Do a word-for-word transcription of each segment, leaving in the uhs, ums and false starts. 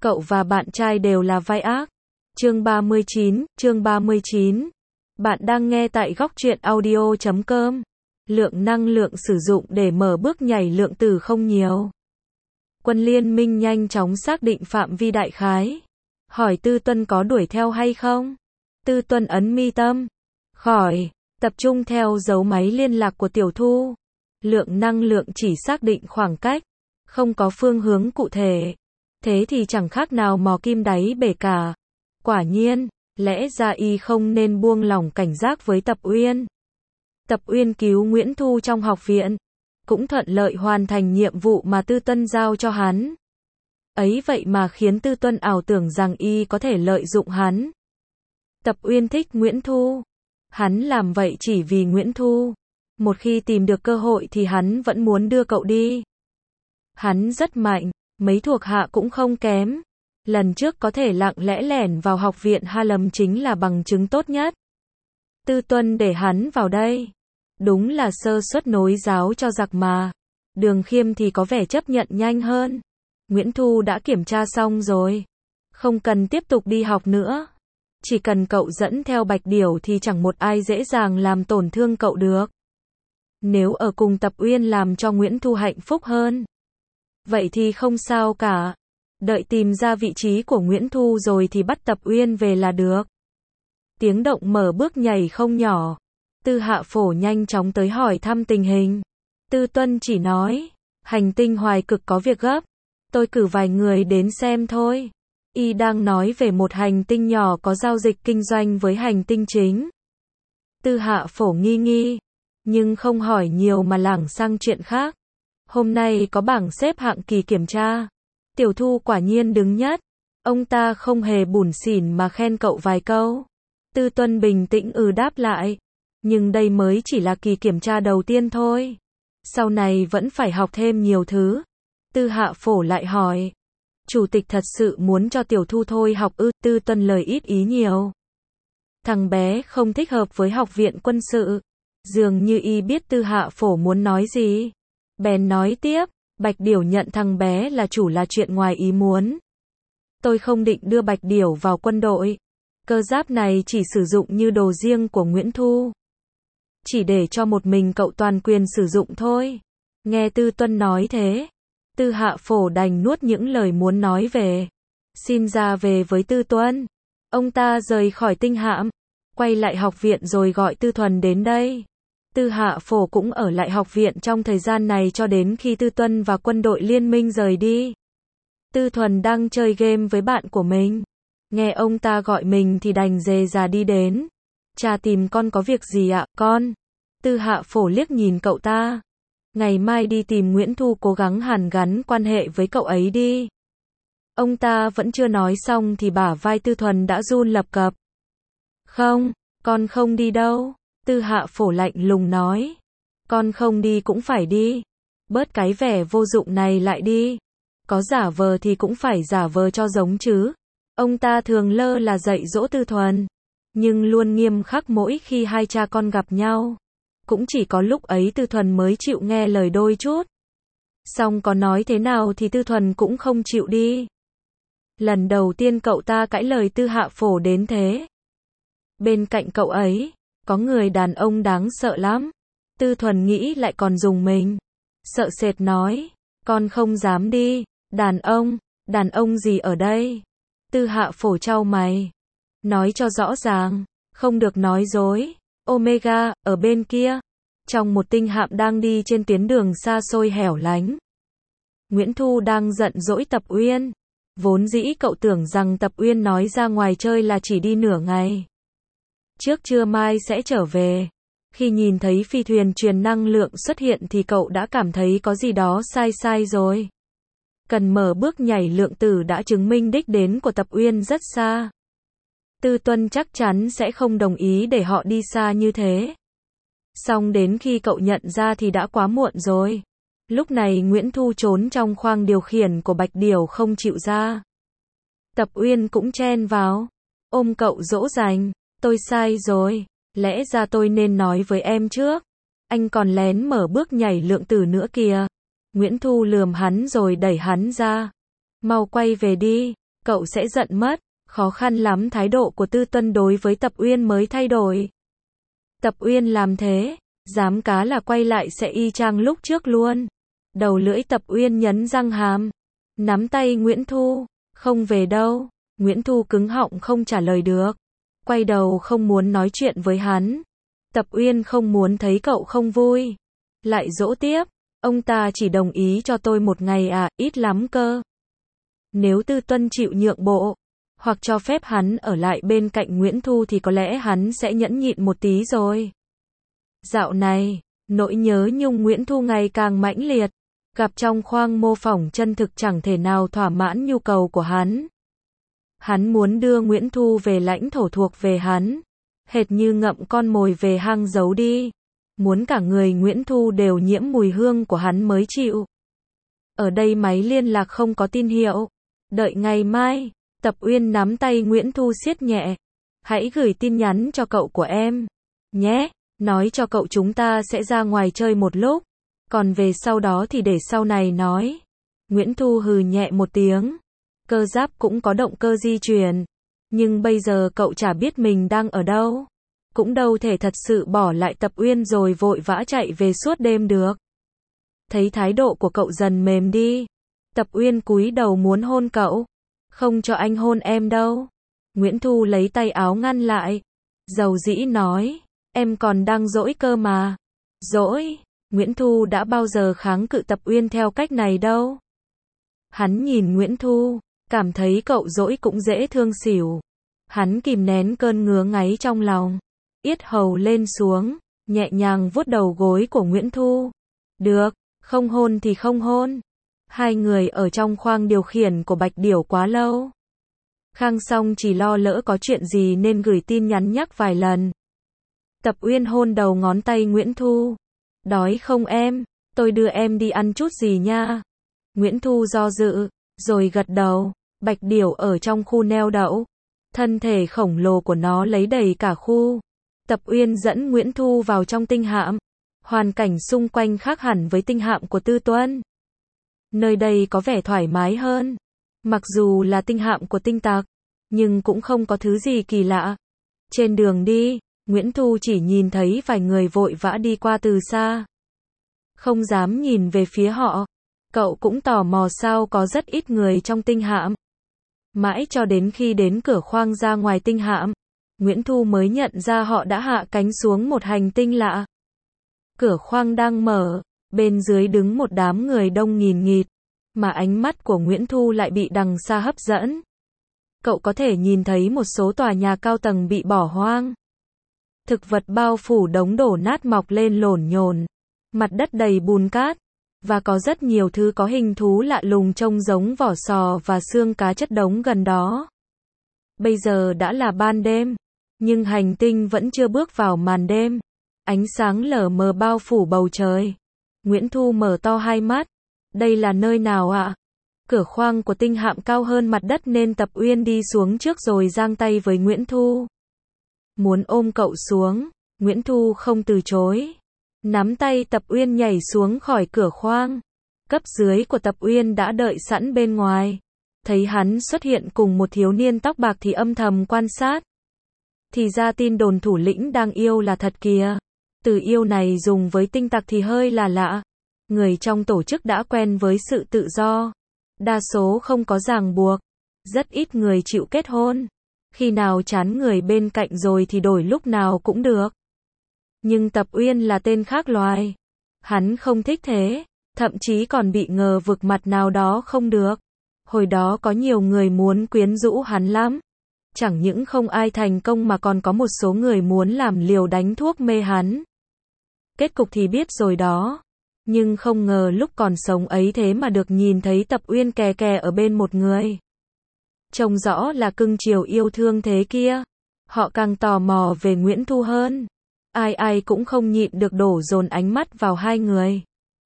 Cậu và bạn trai đều là vai ác. Chương ba mươi chín, chương ba mươi chín. Bạn đang nghe tại góc truyện audio chấm com. Lượng năng lượng sử dụng để mở bước nhảy lượng tử không nhiều. Quân liên minh nhanh chóng xác định phạm vi đại khái. Hỏi Tư Tuân có đuổi theo hay không? Tư Tuân ấn mi tâm. Khỏi, tập trung theo dấu máy liên lạc của Tiểu Thu. Lượng năng lượng chỉ xác định khoảng cách, không có phương hướng cụ thể. Thế thì chẳng khác nào mò kim đáy bể cả. Quả nhiên, lẽ ra y không nên buông lỏng cảnh giác với Tập Uyên. Tập Uyên cứu Nguyễn Thu trong học viện, cũng thuận lợi hoàn thành nhiệm vụ mà Tư Tuân giao cho hắn. Ấy vậy mà khiến Tư Tuân ảo tưởng rằng y có thể lợi dụng hắn. Tập Uyên thích Nguyễn Thu. Hắn làm vậy chỉ vì Nguyễn Thu. Một khi tìm được cơ hội thì hắn vẫn muốn đưa cậu đi. Hắn rất mạnh, mấy thuộc hạ cũng không kém. Lần trước có thể lặng lẽ lẻn vào học viện Harlem chính là bằng chứng tốt nhất. Tư Tuân để hắn vào đây. Đúng là sơ suất nối giáo cho giặc mà. Đường Khiêm thì có vẻ chấp nhận nhanh hơn. Nguyễn Thu đã kiểm tra xong rồi. Không cần tiếp tục đi học nữa. Chỉ cần cậu dẫn theo Bạch Điểu thì chẳng một ai dễ dàng làm tổn thương cậu được. Nếu ở cùng Tập Uyên làm cho Nguyễn Thu hạnh phúc hơn, vậy thì không sao cả. Đợi tìm ra vị trí của Nguyễn Thu rồi thì bắt Tập Uyên về là được. Tiếng động mở bước nhảy không nhỏ. Tư Hạ Phổ nhanh chóng tới hỏi thăm tình hình. Tư Tuân chỉ nói, hành tinh Hoài Cực có việc gấp. Tôi cử vài người đến xem thôi. Y đang nói về một hành tinh nhỏ có giao dịch kinh doanh với hành tinh chính. Tư Hạ Phổ nghi nghi, nhưng không hỏi nhiều mà lảng sang chuyện khác. Hôm nay có bảng xếp hạng kỳ kiểm tra. Tiểu Thu quả nhiên đứng nhất. Ông ta không hề bủn xỉn mà khen cậu vài câu. Tư Tuân bình tĩnh ừ đáp lại. Nhưng đây mới chỉ là kỳ kiểm tra đầu tiên thôi. Sau này vẫn phải học thêm nhiều thứ. Tư Hạ Phổ lại hỏi. Chủ tịch thật sự muốn cho Tiểu Thu thôi học ư? Tư Tuân lời ít ý nhiều. Thằng bé không thích hợp với học viện quân sự. Dường như y biết Tư Hạ Phổ muốn nói gì. Bèn nói tiếp, Bạch Điểu nhận thằng bé là chủ là chuyện ngoài ý muốn. Tôi không định đưa Bạch Điểu vào quân đội. Cơ giáp này chỉ sử dụng như đồ riêng của Nguyễn Thu. Chỉ để cho một mình cậu toàn quyền sử dụng thôi. Nghe Tư Tuân nói thế, Tư Hạ Phổ đành nuốt những lời muốn nói về. Xin ra về với Tư Tuân. Ông ta rời khỏi tinh hạm, quay lại học viện rồi gọi Tư Thuần đến đây. Tư Hạ Phổ cũng ở lại học viện trong thời gian này cho đến khi Tư Tuân và quân đội liên minh rời đi. Tư Thuần đang chơi game với bạn của mình. Nghe ông ta gọi mình thì đành dề già đi đến. Cha tìm con có việc gì ạ, con? Tư Hạ Phổ liếc nhìn cậu ta. Ngày mai đi tìm Nguyễn Thu cố gắng hàn gắn quan hệ với cậu ấy đi. Ông ta vẫn chưa nói xong thì bả vai Tư Thuần đã run lập cập. Không, con không đi đâu. Tư Hạ Phổ lạnh lùng nói. Con không đi cũng phải đi. Bớt cái vẻ vô dụng này lại đi. Có giả vờ thì cũng phải giả vờ cho giống chứ. Ông ta thường lơ là dạy dỗ Tư Thuần, nhưng luôn nghiêm khắc mỗi khi hai cha con gặp nhau. Cũng chỉ có lúc ấy Tư Thuần mới chịu nghe lời đôi chút. Xong có nói thế nào thì Tư Thuần cũng không chịu đi. Lần đầu tiên cậu ta cãi lời Tư Hạ Phổ đến thế. Bên cạnh cậu ấy, có người đàn ông đáng sợ lắm. Tư Thuần nghĩ lại còn dùng mình. Sợ sệt nói, con không dám đi. Đàn ông, đàn ông gì ở đây? Tư Hạ Phổ chau mày. Nói cho rõ ràng, không được nói dối. Omega, ở bên kia. Trong một tinh hạm đang đi trên tuyến đường xa xôi hẻo lánh. Nguyễn Thu đang giận dỗi Tập Uyên. Vốn dĩ cậu tưởng rằng Tập Uyên nói ra ngoài chơi là chỉ đi nửa ngày. Trước trưa mai sẽ trở về. Khi nhìn thấy phi thuyền truyền năng lượng xuất hiện thì cậu đã cảm thấy có gì đó sai sai rồi. Cần mở bước nhảy lượng tử đã chứng minh đích đến của Tập Uyên rất xa. Tư Tuân chắc chắn sẽ không đồng ý để họ đi xa như thế. Xong đến khi cậu nhận ra thì đã quá muộn rồi. Lúc này Nguyễn Thu trốn trong khoang điều khiển của Bạch Điểu không chịu ra. Tập Uyên cũng chen vào, ôm cậu dỗ dành. Tôi sai rồi, lẽ ra tôi nên nói với em trước. Anh còn lén mở bước nhảy lượng tử nữa kìa. Nguyễn Thu lườm hắn rồi đẩy hắn ra. Mau quay về đi. cậu sẽ giận mất. Khó khăn lắm thái độ của Tư Tuân đối với Tập Uyên mới thay đổi. Tập Uyên làm thế, dám cá là quay lại sẽ y chang lúc trước luôn. Đầu lưỡi Tập Uyên nhấn răng hàm, nắm tay Nguyễn Thu, không về đâu. Nguyễn Thu cứng họng không trả lời được, quay đầu không muốn nói chuyện với hắn. Tập Uyên không muốn thấy cậu không vui, lại dỗ tiếp, ông ta chỉ đồng ý cho tôi một ngày à, ít lắm cơ. Nếu Tư Tuân chịu nhượng bộ, hoặc cho phép hắn ở lại bên cạnh Nguyễn Thu thì có lẽ hắn sẽ nhẫn nhịn một tí rồi. Dạo này, nỗi nhớ nhung Nguyễn Thu ngày càng mãnh liệt, gặp trong khoang mô phỏng chân thực chẳng thể nào thỏa mãn nhu cầu của hắn. Hắn muốn đưa Nguyễn Thu về lãnh thổ thuộc về hắn, hệt như ngậm con mồi về hang giấu đi. Muốn cả người Nguyễn Thu đều nhiễm mùi hương của hắn mới chịu. Ở đây máy liên lạc không có tín hiệu. Đợi ngày mai. Tập Uyên nắm tay Nguyễn Thu siết nhẹ. Hãy gửi tin nhắn cho cậu của em nhé. Nói cho cậu chúng ta sẽ ra ngoài chơi một lúc. Còn về sau đó thì để sau này nói. Nguyễn Thu hừ nhẹ một tiếng. Cơ giáp cũng có động cơ di chuyển. Nhưng bây giờ cậu chả biết mình đang ở đâu. Cũng đâu thể thật sự bỏ lại Tập Uyên rồi vội vã chạy về suốt đêm được. Thấy thái độ của cậu dần mềm đi. Tập Uyên cúi đầu muốn hôn cậu. Không cho anh hôn em đâu. Nguyễn Thu lấy tay áo ngăn lại. Dầu dĩ nói. Em còn đang dỗi cơ mà. Dỗi? Nguyễn Thu đã bao giờ kháng cự Tập Uyên theo cách này đâu. Hắn nhìn Nguyễn Thu, cảm thấy cậu dỗi cũng dễ thương xỉu. Hắn kìm nén cơn ngứa ngáy trong lòng. Yết hầu lên xuống, nhẹ nhàng vuốt đầu gối của Nguyễn Thu. Được, không hôn thì không hôn. Hai người ở trong khoang điều khiển của Bạch Điểu quá lâu. Khang Song chỉ lo lỡ có chuyện gì nên gửi tin nhắn nhắc vài lần. Tập Uyên hôn đầu ngón tay Nguyễn Thu. Đói không em? Tôi đưa em đi ăn chút gì nha. Nguyễn Thu do dự, rồi gật đầu. Bạch Điểu ở trong khu neo đậu. Thân thể khổng lồ của nó lấy đầy cả khu. Tập Uyên dẫn Nguyễn Thu vào trong tinh hạm. Hoàn cảnh xung quanh khác hẳn với tinh hạm của Tư Tuân. Nơi đây có vẻ thoải mái hơn. Mặc dù là tinh hạm của tinh tặc, nhưng cũng không có thứ gì kỳ lạ. Trên đường đi, Nguyễn Thu chỉ nhìn thấy vài người vội vã đi qua từ xa. Không dám nhìn về phía họ. Cậu cũng tò mò sao có rất ít người trong tinh hạm. Mãi cho đến khi đến cửa khoang ra ngoài tinh hạm, Nguyễn Thu mới nhận ra họ đã hạ cánh xuống một hành tinh lạ. Cửa khoang đang mở, bên dưới đứng một đám người đông nghìn nghịt, mà ánh mắt của Nguyễn Thu lại bị đằng xa hấp dẫn. Cậu có thể nhìn thấy một số tòa nhà cao tầng bị bỏ hoang. Thực vật bao phủ đống đổ nát mọc lên lổn nhổn, mặt đất đầy bùn cát, và có rất nhiều thứ có hình thú lạ lùng trông giống vỏ sò và xương cá chất đống gần đó. Bây giờ đã là ban đêm, nhưng hành tinh vẫn chưa bước vào màn đêm. Ánh sáng lờ mờ bao phủ bầu trời. Nguyễn Thu mở to hai mắt. Đây là nơi nào ạ? Cửa khoang của tinh hạm cao hơn mặt đất nên Tập Uyên đi xuống trước rồi giang tay với Nguyễn Thu. Muốn ôm cậu xuống, Nguyễn Thu không từ chối. Nắm tay Tập Uyên nhảy xuống khỏi cửa khoang. Cấp dưới của Tập Uyên đã đợi sẵn bên ngoài. Thấy hắn xuất hiện cùng một thiếu niên tóc bạc thì âm thầm quan sát. Thì ra tin đồn thủ lĩnh đang yêu là thật kìa. Từ yêu này dùng với tinh tặc thì hơi là lạ. Người trong tổ chức đã quen với sự tự do. Đa số không có ràng buộc. Rất ít người chịu kết hôn. Khi nào chán người bên cạnh rồi thì đổi lúc nào cũng được. Nhưng Tập Uyên là tên khác loài. Hắn không thích thế. Thậm chí còn bị ngờ vực mặt nào đó không được. Hồi đó có nhiều người muốn quyến rũ hắn lắm. Chẳng những không ai thành công mà còn có một số người muốn làm liều đánh thuốc mê hắn. Kết cục thì biết rồi đó. Nhưng không ngờ lúc còn sống ấy thế mà được nhìn thấy Tập Uyên kè kè ở bên một người. Trông rõ là cưng chiều yêu thương thế kia. Họ càng tò mò về Nguyễn Thu hơn. Ai ai cũng không nhịn được đổ dồn ánh mắt vào hai người.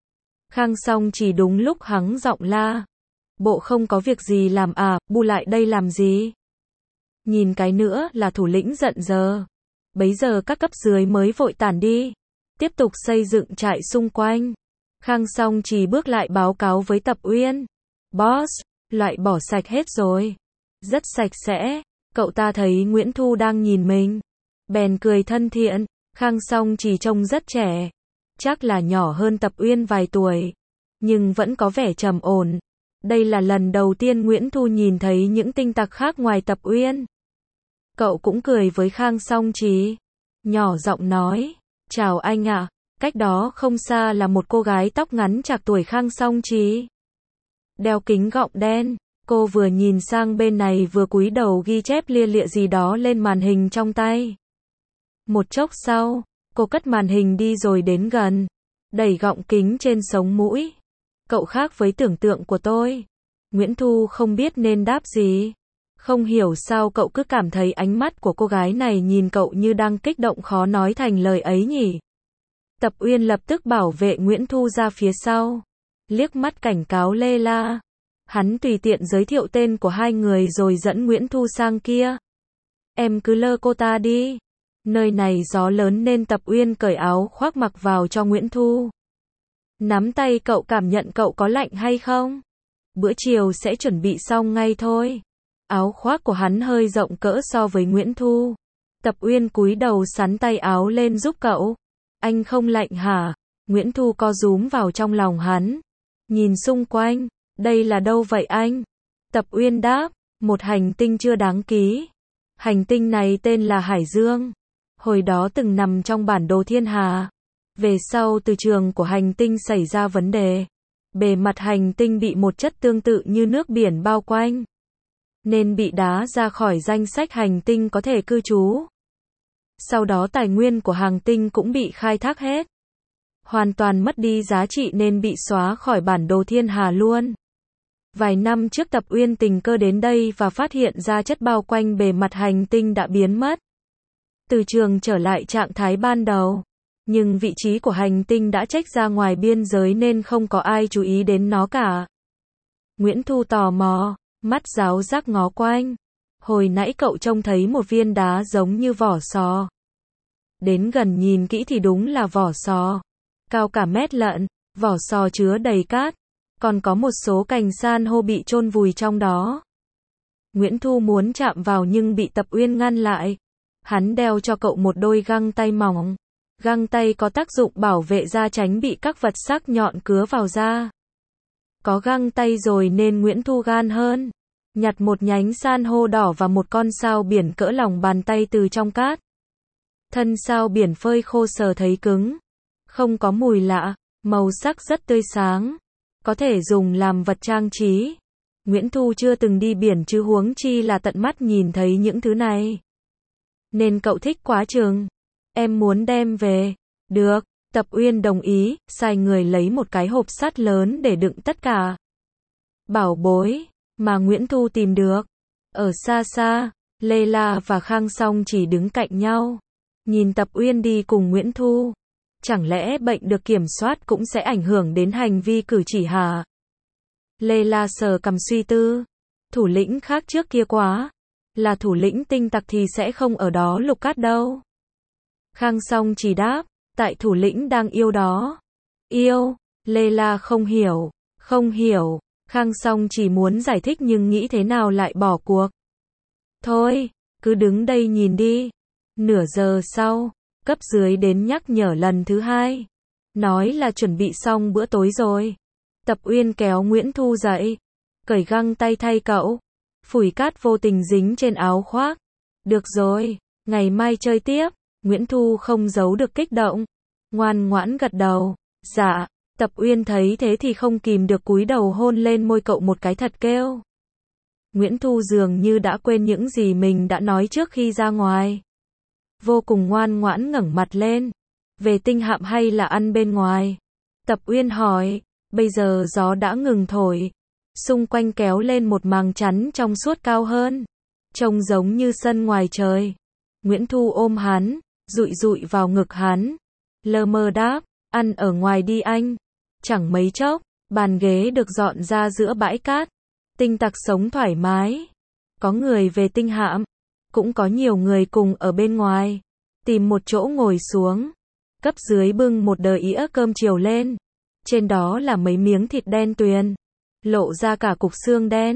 Khang Song chỉ đúng lúc hắng giọng la. Bộ không có việc gì làm à, bu lại đây làm gì? Nhìn cái nữa là thủ lĩnh giận giờ. Bấy giờ các cấp dưới mới vội tản đi. Tiếp tục xây dựng trại xung quanh. Khang Song chỉ bước lại báo cáo với Tập Uyên. Boss, loại bỏ sạch hết rồi. rất sạch sẽ. Cậu ta thấy Nguyễn Thu đang nhìn mình, bèn cười thân thiện. Khang Song chỉ trông rất trẻ, chắc là nhỏ hơn Tập Uyên vài tuổi, nhưng vẫn có vẻ trầm ổn. Đây là lần đầu tiên Nguyễn Thu nhìn thấy những tinh tặc khác ngoài Tập Uyên. Cậu cũng cười với Khang Song Chỉ, nhỏ giọng nói, chào anh ạ. Cách đó không xa là một cô gái tóc ngắn trạc tuổi Khang Song Chỉ, đeo kính gọng đen. Cô vừa nhìn sang bên này vừa cúi đầu ghi chép lia lịa gì đó lên màn hình trong tay. Một chốc sau, cô cất màn hình đi rồi đến gần, đẩy gọng kính trên sống mũi. Cậu khác với tưởng tượng của tôi. Nguyễn Thu không biết nên đáp gì. Không hiểu sao cậu cứ cảm thấy ánh mắt của cô gái này nhìn cậu như đang kích động khó nói thành lời ấy nhỉ. Tập Uyên lập tức bảo vệ Nguyễn Thu ra phía sau, liếc mắt cảnh cáo Lê La. Hắn tùy tiện giới thiệu tên của hai người rồi dẫn Nguyễn Thu sang kia. Em cứ lơ cô ta đi. Nơi này gió lớn nên Tập Uyên cởi áo khoác mặc vào cho Nguyễn Thu. Nắm tay cậu cảm nhận cậu có lạnh hay không? Bữa chiều sẽ chuẩn bị xong ngay thôi. Áo khoác của hắn hơi rộng cỡ so với Nguyễn Thu. Tập Uyên cúi đầu xắn tay áo lên giúp cậu. Anh không lạnh hả? Nguyễn Thu co rúm vào trong lòng hắn. Nhìn xung quanh, đây là đâu vậy anh? Tập Uyên đáp, một hành tinh chưa đáng ký. Hành tinh này tên là Hải Dương. Hồi đó từng nằm trong bản đồ thiên hà. Về sau từ trường của hành tinh xảy ra vấn đề. Bề mặt hành tinh bị một chất tương tự như nước biển bao quanh, nên bị đá ra khỏi danh sách hành tinh có thể cư trú. Sau đó tài nguyên của hành tinh cũng bị khai thác hết. Hoàn toàn mất đi giá trị nên bị xóa khỏi bản đồ thiên hà luôn. Vài năm trước Tập Uyên tình cờ đến đây và phát hiện ra chất bao quanh bề mặt hành tinh đã biến mất. Từ trường trở lại trạng thái ban đầu. Nhưng vị trí của hành tinh đã chệch ra ngoài biên giới nên không có ai chú ý đến nó cả. Nguyễn Thu tò mò, mắt ráo rác ngó quanh. Hồi nãy cậu trông thấy một viên đá giống như vỏ sò. Đến gần nhìn kỹ thì đúng là vỏ sò. Cao cả mét lận, vỏ sò chứa đầy cát. Còn có một số cành san hô bị chôn vùi trong đó. Nguyễn Thu muốn chạm vào nhưng bị Tập Uyên ngăn lại. Hắn đeo cho cậu một đôi găng tay mỏng. Găng tay có tác dụng bảo vệ da tránh bị các vật sắc nhọn cứa vào da. Có găng tay rồi nên Nguyễn Thu gan hơn. Nhặt một nhánh san hô đỏ và một con sao biển cỡ lòng bàn tay từ trong cát. Thân sao biển phơi khô sờ thấy cứng. Không có mùi lạ, màu sắc rất tươi sáng. Có thể dùng làm vật trang trí. Nguyễn Thu chưa từng đi biển chứ huống chi là tận mắt nhìn thấy những thứ này. Nên cậu thích quá chừng. Em muốn đem về. Được, Tập Uyên đồng ý, sai người lấy một cái hộp sắt lớn để đựng tất cả bảo bối mà Nguyễn Thu tìm được. Ở xa xa, Lê La và Khang Song chỉ đứng cạnh nhau, nhìn Tập Uyên đi cùng Nguyễn Thu. Chẳng lẽ bệnh được kiểm soát cũng sẽ ảnh hưởng đến hành vi cử chỉ hả? Lê La sờ cằm suy tư. Thủ lĩnh khác trước kia quá. Là thủ lĩnh tinh tặc thì sẽ không ở đó lục cát đâu. Khang Song chỉ đáp, tại thủ lĩnh đang yêu đó. Yêu? Lê La không hiểu. Không hiểu. Khang Song chỉ muốn giải thích nhưng nghĩ thế nào lại bỏ cuộc. Thôi, cứ đứng đây nhìn đi. Nửa giờ sau, cấp dưới đến nhắc nhở lần thứ hai. Nói là chuẩn bị xong bữa tối rồi. Tập Uyên kéo Nguyễn Thu dậy. Cởi găng tay thay cậu. Phủi cát vô tình dính trên áo khoác. Được rồi, ngày mai chơi tiếp. Nguyễn Thu không giấu được kích động. Ngoan ngoãn gật đầu. Dạ. Tập Uyên thấy thế thì không kìm được cúi đầu hôn lên môi cậu một cái thật kêu. Nguyễn Thu dường như đã quên những gì mình đã nói trước khi ra ngoài. Vô cùng ngoan ngoãn ngẩng mặt lên. Về tinh hạm hay là ăn bên ngoài? Tập Uyên hỏi. Bây giờ gió đã ngừng thổi. Xung quanh kéo lên một màng chắn trong suốt cao hơn. Trông giống như sân ngoài trời. Nguyễn Thu ôm hắn, dụi dụi vào ngực hắn. Lơ mơ đáp, ăn ở ngoài đi anh. Chẳng mấy chốc, bàn ghế được dọn ra giữa bãi cát. Tinh tặc sống thoải mái. Có người về tinh hạm. Cũng có nhiều người cùng ở bên ngoài. Tìm một chỗ ngồi xuống. Cấp dưới bưng một đờ ĩa cơm chiều lên. Trên đó là mấy miếng thịt đen tuyền. Lộ ra cả cục xương đen.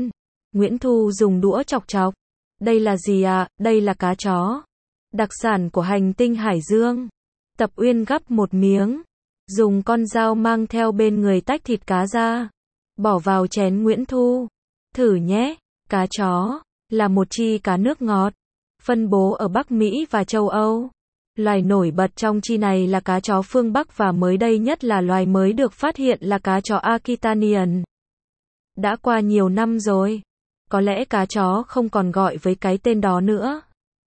Nguyễn Thu dùng đũa chọc chọc. Đây là gì à? Đây là cá chó. Đặc sản của hành tinh Hải Dương. Tập Uyên gắp một miếng. Dùng con dao mang theo bên người tách thịt cá ra. Bỏ vào chén Nguyễn Thu. Thử nhé. Cá chó là một chi cá nước ngọt. Phân bố ở Bắc Mỹ và châu Âu. Loài nổi bật trong chi này là cá chó phương Bắc và mới đây nhất là loài mới được phát hiện là cá chó Aquitanian. Đã qua nhiều năm rồi. Có lẽ cá chó không còn gọi với cái tên đó nữa.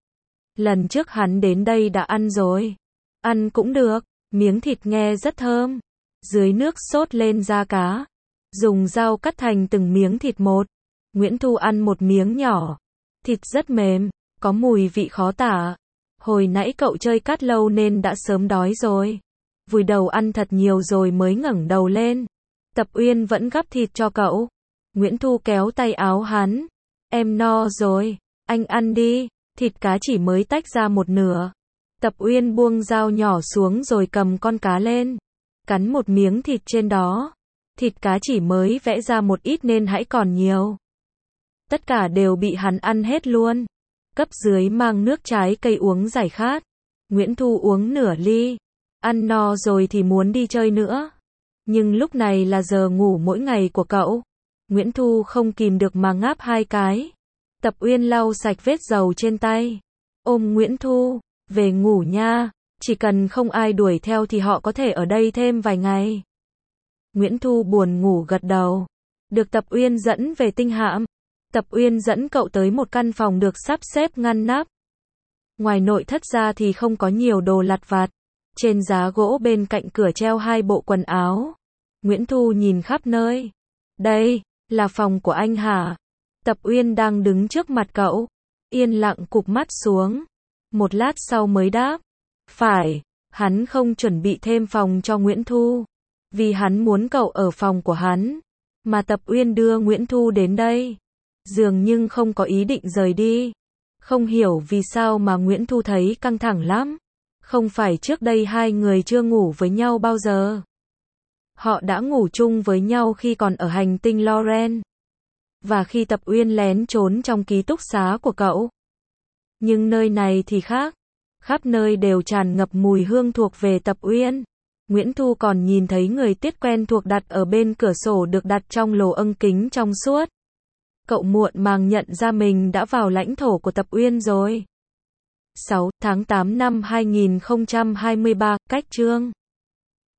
Lần trước hắn đến đây đã ăn rồi. Ăn cũng được, miếng thịt nghe rất thơm. Dưới nước sốt lên da cá. Dùng dao cắt thành từng miếng thịt một. Nguyễn Thu ăn một miếng nhỏ. Thịt rất mềm, có mùi vị khó tả. Hồi nãy cậu chơi cát lâu nên đã sớm đói rồi. Vùi đầu ăn thật nhiều rồi mới ngẩng đầu lên. Tập Uyên vẫn gắp thịt cho cậu. Nguyễn Thu kéo tay áo hắn. Em no rồi, anh ăn đi. Thịt cá chỉ mới tách ra một nửa. Tập Uyên buông dao nhỏ xuống rồi cầm con cá lên. Cắn một miếng thịt trên đó. Thịt cá chỉ mới vẽ ra một ít nên hãy còn nhiều. Tất cả đều bị hắn ăn hết luôn. Cấp dưới mang nước trái cây uống giải khát. Nguyễn Thu uống nửa ly. Ăn no rồi thì muốn đi chơi nữa. Nhưng lúc này là giờ ngủ mỗi ngày của cậu. Nguyễn Thu không kìm được mà ngáp hai cái. Tập Uyên lau sạch vết dầu trên tay. Ôm Nguyễn Thu. Về ngủ nha. Chỉ cần không ai đuổi theo thì họ có thể ở đây thêm vài ngày. Nguyễn Thu buồn ngủ gật đầu. Được Tập Uyên dẫn về tinh hạm. Tập Uyên dẫn cậu tới một căn phòng được sắp xếp ngăn nắp. Ngoài nội thất ra thì không có nhiều đồ lặt vặt. Trên giá gỗ bên cạnh cửa treo hai bộ quần áo. Nguyễn Thu nhìn khắp nơi. Đây, là phòng của anh hả? Tập Uyên đang đứng trước mặt cậu. Yên lặng cụp mắt xuống. Một lát sau mới đáp. Phải, hắn không chuẩn bị thêm phòng cho Nguyễn Thu. Vì hắn muốn cậu ở phòng của hắn. Mà Tập Uyên đưa Nguyễn Thu đến đây. Dường nhưng không có ý định rời đi. Không hiểu vì sao mà Nguyễn Thu thấy căng thẳng lắm. Không phải trước đây hai người chưa ngủ với nhau bao giờ. Họ đã ngủ chung với nhau khi còn ở hành tinh Loren. Và khi Tập Uyên lén trốn trong ký túc xá của cậu. Nhưng nơi này thì khác. Khắp nơi đều tràn ngập mùi hương thuộc về Tập Uyên. Nguyễn Thu còn nhìn thấy người tiết quen thuộc đặt ở bên cửa sổ được đặt trong lỗ âng kính trong suốt. Cậu muộn màng nhận ra mình đã vào lãnh thổ của Tập Uyên rồi. sáu tháng tám năm hai nghìn không trăm hai mươi ba, cách chương